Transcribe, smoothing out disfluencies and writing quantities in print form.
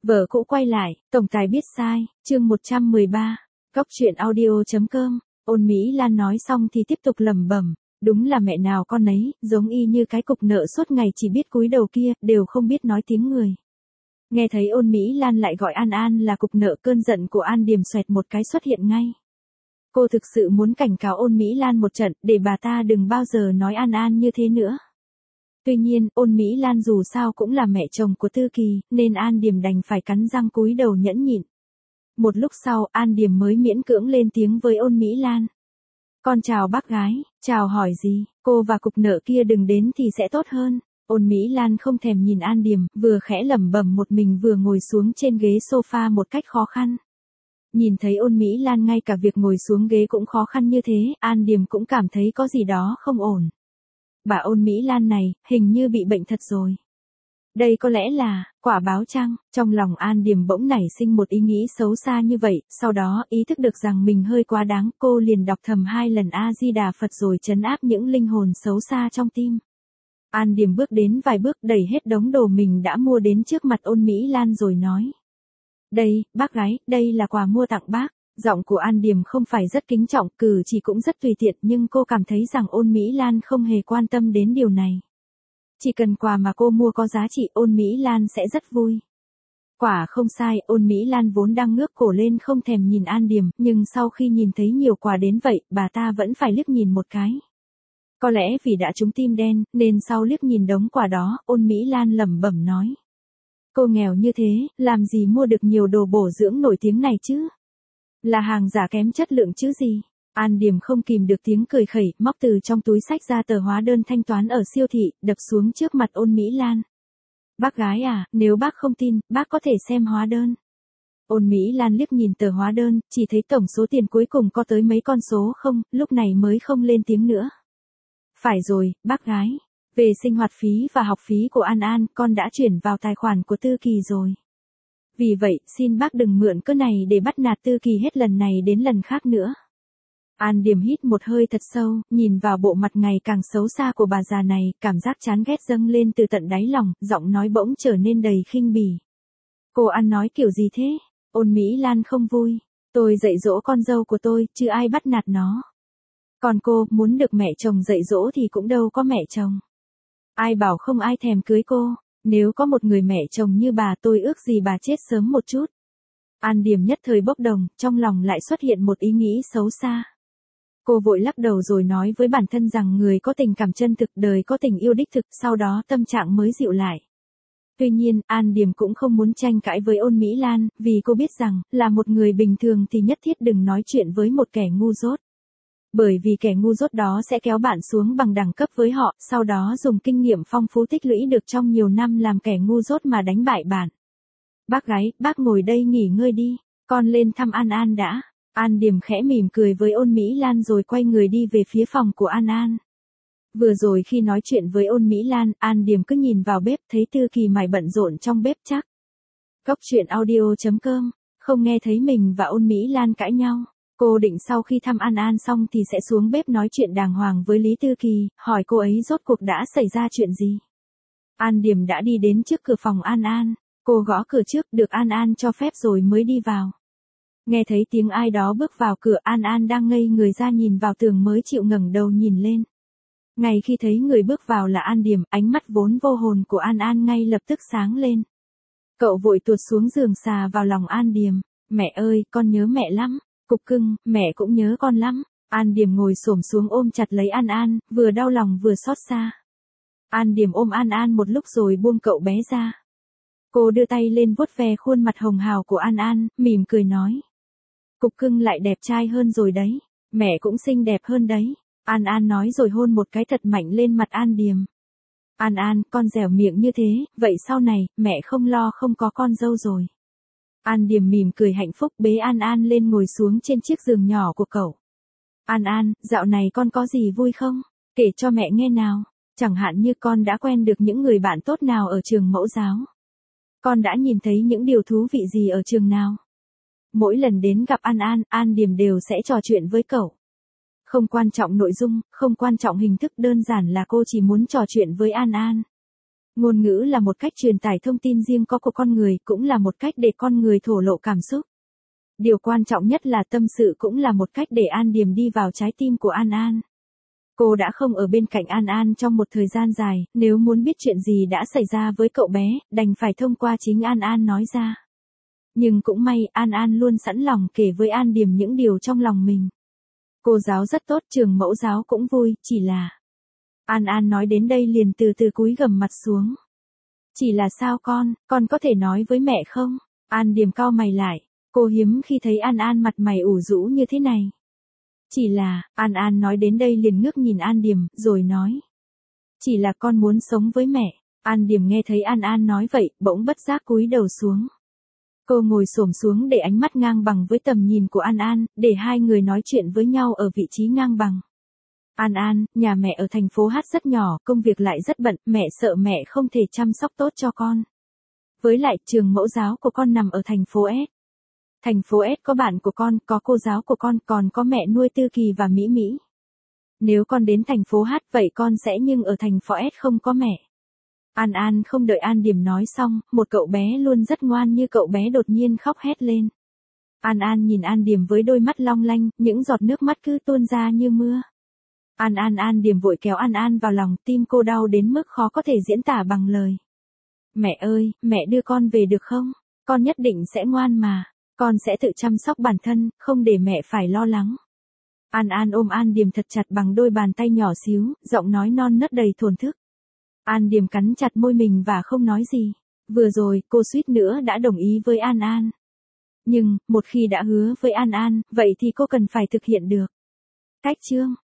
Vợ cũ quay lại, tổng tài biết sai, chương 113, Góc truyện audio.com, Ôn Mỹ Lan nói xong thì tiếp tục lẩm bẩm, đúng là mẹ nào con nấy, giống y như cái cục nợ suốt ngày chỉ biết cúi đầu kia, đều không biết nói tiếng người. Nghe thấy Ôn Mỹ Lan lại gọi An An là cục nợ, cơn giận của An Điềm xoẹt một cái xuất hiện ngay. Cô thực sự muốn cảnh cáo Ôn Mỹ Lan một trận, để bà ta đừng bao giờ nói An An như thế nữa. Tuy nhiên, Ôn Mỹ Lan dù sao cũng là mẹ chồng của Tư Kỳ, nên An Điềm đành phải cắn răng cúi đầu nhẫn nhịn. Một lúc sau, An Điềm mới miễn cưỡng lên tiếng với Ôn Mỹ Lan. Con chào bác gái, chào hỏi gì, cô và cục nợ kia đừng đến thì sẽ tốt hơn. Ôn Mỹ Lan không thèm nhìn An Điềm, vừa khẽ lẩm bẩm một mình vừa ngồi xuống trên ghế sofa một cách khó khăn. Nhìn thấy Ôn Mỹ Lan ngay cả việc ngồi xuống ghế cũng khó khăn như thế, An Điềm cũng cảm thấy có gì đó không ổn. Bà Ôn Mỹ Lan này, hình như bị bệnh thật rồi. Đây có lẽ là quả báo chăng? Trong lòng An Điềm bỗng nảy sinh một ý nghĩ xấu xa như vậy, sau đó ý thức được rằng mình hơi quá đáng, cô liền đọc thầm 2 lần A Di Đà Phật rồi trấn áp những linh hồn xấu xa trong tim. An Điềm bước đến vài bước, đẩy hết đống đồ mình đã mua đến trước mặt Ôn Mỹ Lan rồi nói. Đây, bác gái, đây là quà mua tặng bác. Giọng của An Điềm không phải rất kính trọng, cử chỉ cũng rất tùy tiện, nhưng cô cảm thấy rằng Ôn Mỹ Lan không hề quan tâm đến điều này. Chỉ cần quà mà cô mua có giá trị, Ôn Mỹ Lan sẽ rất vui. Quả không sai, Ôn Mỹ Lan vốn đang ngước cổ lên không thèm nhìn An Điềm, nhưng sau khi nhìn thấy nhiều quà đến vậy, bà ta vẫn phải liếc nhìn một cái. Có lẽ vì đã trúng tim đen, nên sau liếc nhìn đống quà đó, Ôn Mỹ Lan lẩm bẩm nói. Cô nghèo như thế, làm gì mua được nhiều đồ bổ dưỡng nổi tiếng này chứ? Là hàng giả kém chất lượng chứ gì? An Điềm không kìm được tiếng cười khẩy, móc từ trong túi xách ra tờ hóa đơn thanh toán ở siêu thị, đập xuống trước mặt Ôn Mỹ Lan. Bác gái à, nếu bác không tin, bác có thể xem hóa đơn. Ôn Mỹ Lan liếc nhìn tờ hóa đơn, chỉ thấy tổng số tiền cuối cùng có tới mấy con số không, lúc này mới không lên tiếng nữa. Phải rồi, bác gái. Về sinh hoạt phí và học phí của An An, con đã chuyển vào tài khoản của Tư Kỳ rồi. Vì vậy, xin bác đừng mượn cớ này để bắt nạt Tư Kỳ hết lần này đến lần khác nữa. An Điềm hít một hơi thật sâu, nhìn vào bộ mặt ngày càng xấu xa của bà già này, cảm giác chán ghét dâng lên từ tận đáy lòng, giọng nói bỗng trở nên đầy khinh bỉ. Cô ăn nói kiểu gì thế? Ôn Mỹ Lan không vui. Tôi dạy dỗ con dâu của tôi, chứ ai bắt nạt nó. Còn cô, muốn được mẹ chồng dạy dỗ thì cũng đâu có mẹ chồng. Ai bảo không ai thèm cưới cô, nếu có một người mẹ chồng như bà tôi ước gì bà chết sớm một chút. An Điềm nhất thời bốc đồng, trong lòng lại xuất hiện một ý nghĩ xấu xa. Cô vội lắc đầu rồi nói với bản thân rằng người có tình cảm chân thực, đời có tình yêu đích thực, sau đó tâm trạng mới dịu lại. Tuy nhiên, An Điềm cũng không muốn tranh cãi với Ôn Mỹ Lan, vì cô biết rằng, là một người bình thường thì nhất thiết đừng nói chuyện với một kẻ ngu dốt. Bởi vì kẻ ngu dốt đó sẽ kéo bạn xuống bằng đẳng cấp với họ, sau đó dùng kinh nghiệm phong phú tích lũy được trong nhiều năm làm kẻ ngu dốt mà đánh bại bạn. Bác gái, bác ngồi đây nghỉ ngơi đi, con lên thăm An An đã. An Điềm khẽ mỉm cười với Ôn Mỹ Lan rồi quay người đi về phía phòng của An An. Vừa rồi khi nói chuyện với Ôn Mỹ Lan, An Điềm cứ nhìn vào bếp, thấy Tư Kỳ mải bận rộn trong bếp chắc. Góc truyện audio.com, không nghe thấy mình và Ôn Mỹ Lan cãi nhau. Cô định sau khi thăm An An xong thì sẽ xuống bếp nói chuyện đàng hoàng với Lý Tư Kỳ, hỏi cô ấy rốt cuộc đã xảy ra chuyện gì. An Điềm đã đi đến trước cửa phòng An An, cô gõ cửa trước, được An An cho phép rồi mới đi vào. Nghe thấy tiếng ai đó bước vào cửa, An An đang ngây người ra nhìn vào tường mới chịu ngẩng đầu nhìn lên. Ngay khi thấy người bước vào là An Điềm, ánh mắt vốn vô hồn của An An ngay lập tức sáng lên. Cậu vội tuột xuống giường xà vào lòng An Điềm. Mẹ ơi, con nhớ mẹ lắm. Cục cưng, mẹ cũng nhớ con lắm. An Điềm ngồi xổm xuống ôm chặt lấy An An, vừa đau lòng vừa xót xa. An Điềm ôm An An một lúc rồi buông cậu bé ra. Cô đưa tay lên vuốt ve khuôn mặt hồng hào của An An, mỉm cười nói. Cục cưng lại đẹp trai hơn rồi đấy, mẹ cũng xinh đẹp hơn đấy. An An nói rồi hôn một cái thật mạnh lên mặt An Điềm. An An, con dẻo miệng như thế, vậy sau này, mẹ không lo không có con dâu rồi. An Điềm mỉm cười hạnh phúc bế An An lên ngồi xuống trên chiếc giường nhỏ của cậu. An An, dạo này con có gì vui không? Kể cho mẹ nghe nào. Chẳng hạn như con đã quen được những người bạn tốt nào ở trường mẫu giáo. Con đã nhìn thấy những điều thú vị gì ở trường nào? Mỗi lần đến gặp An An, An Điềm đều sẽ trò chuyện với cậu. Không quan trọng nội dung, không quan trọng hình thức, đơn giản là cô chỉ muốn trò chuyện với An An. Ngôn ngữ là một cách truyền tải thông tin riêng có của con người, cũng là một cách để con người thổ lộ cảm xúc. Điều quan trọng nhất là tâm sự cũng là một cách để An Điềm đi vào trái tim của An An. Cô đã không ở bên cạnh An An trong một thời gian dài, nếu muốn biết chuyện gì đã xảy ra với cậu bé, đành phải thông qua chính An An nói ra. Nhưng cũng may, An An luôn sẵn lòng kể với An Điềm những điều trong lòng mình. Cô giáo rất tốt, trường mẫu giáo cũng vui, chỉ là... An An nói đến đây liền từ từ cúi gằm mặt xuống. Chỉ là sao con có thể nói với mẹ không? An Điềm cau mày lại, cô hiếm khi thấy An An mặt mày ủ rũ như thế này. Chỉ là, An An nói đến đây liền ngước nhìn An Điềm, rồi nói. Chỉ là con muốn sống với mẹ. An Điềm nghe thấy An An nói vậy, bỗng bất giác cúi đầu xuống. Cô ngồi xổm xuống để ánh mắt ngang bằng với tầm nhìn của An An, để hai người nói chuyện với nhau ở vị trí ngang bằng. An An, nhà mẹ ở thành phố Hát rất nhỏ, công việc lại rất bận, mẹ sợ mẹ không thể chăm sóc tốt cho con. Với lại, trường mẫu giáo của con nằm ở thành phố S. Thành phố S có bạn của con, có cô giáo của con, còn có mẹ nuôi Tư Kỳ và Mỹ Mỹ. Nếu con đến thành phố Hát vậy con sẽ nhưng ở thành phố S không có mẹ. An An không đợi An Điềm nói xong, một cậu bé luôn rất ngoan như cậu bé đột nhiên khóc hét lên. An An nhìn An Điềm với đôi mắt long lanh, những giọt nước mắt cứ tuôn ra như mưa. An Điềm vội kéo An An vào lòng, tim cô đau đến mức khó có thể diễn tả bằng lời. Mẹ ơi, mẹ đưa con về được không? Con nhất định sẽ ngoan mà. Con sẽ tự chăm sóc bản thân, không để mẹ phải lo lắng. An An ôm An Điềm thật chặt bằng đôi bàn tay nhỏ xíu, giọng nói non nớt đầy thổn thức. An Điềm cắn chặt môi mình và không nói gì. Vừa rồi, cô suýt nữa đã đồng ý với An An. Nhưng, một khi đã hứa với An An, vậy thì cô cần phải thực hiện được. Cách chương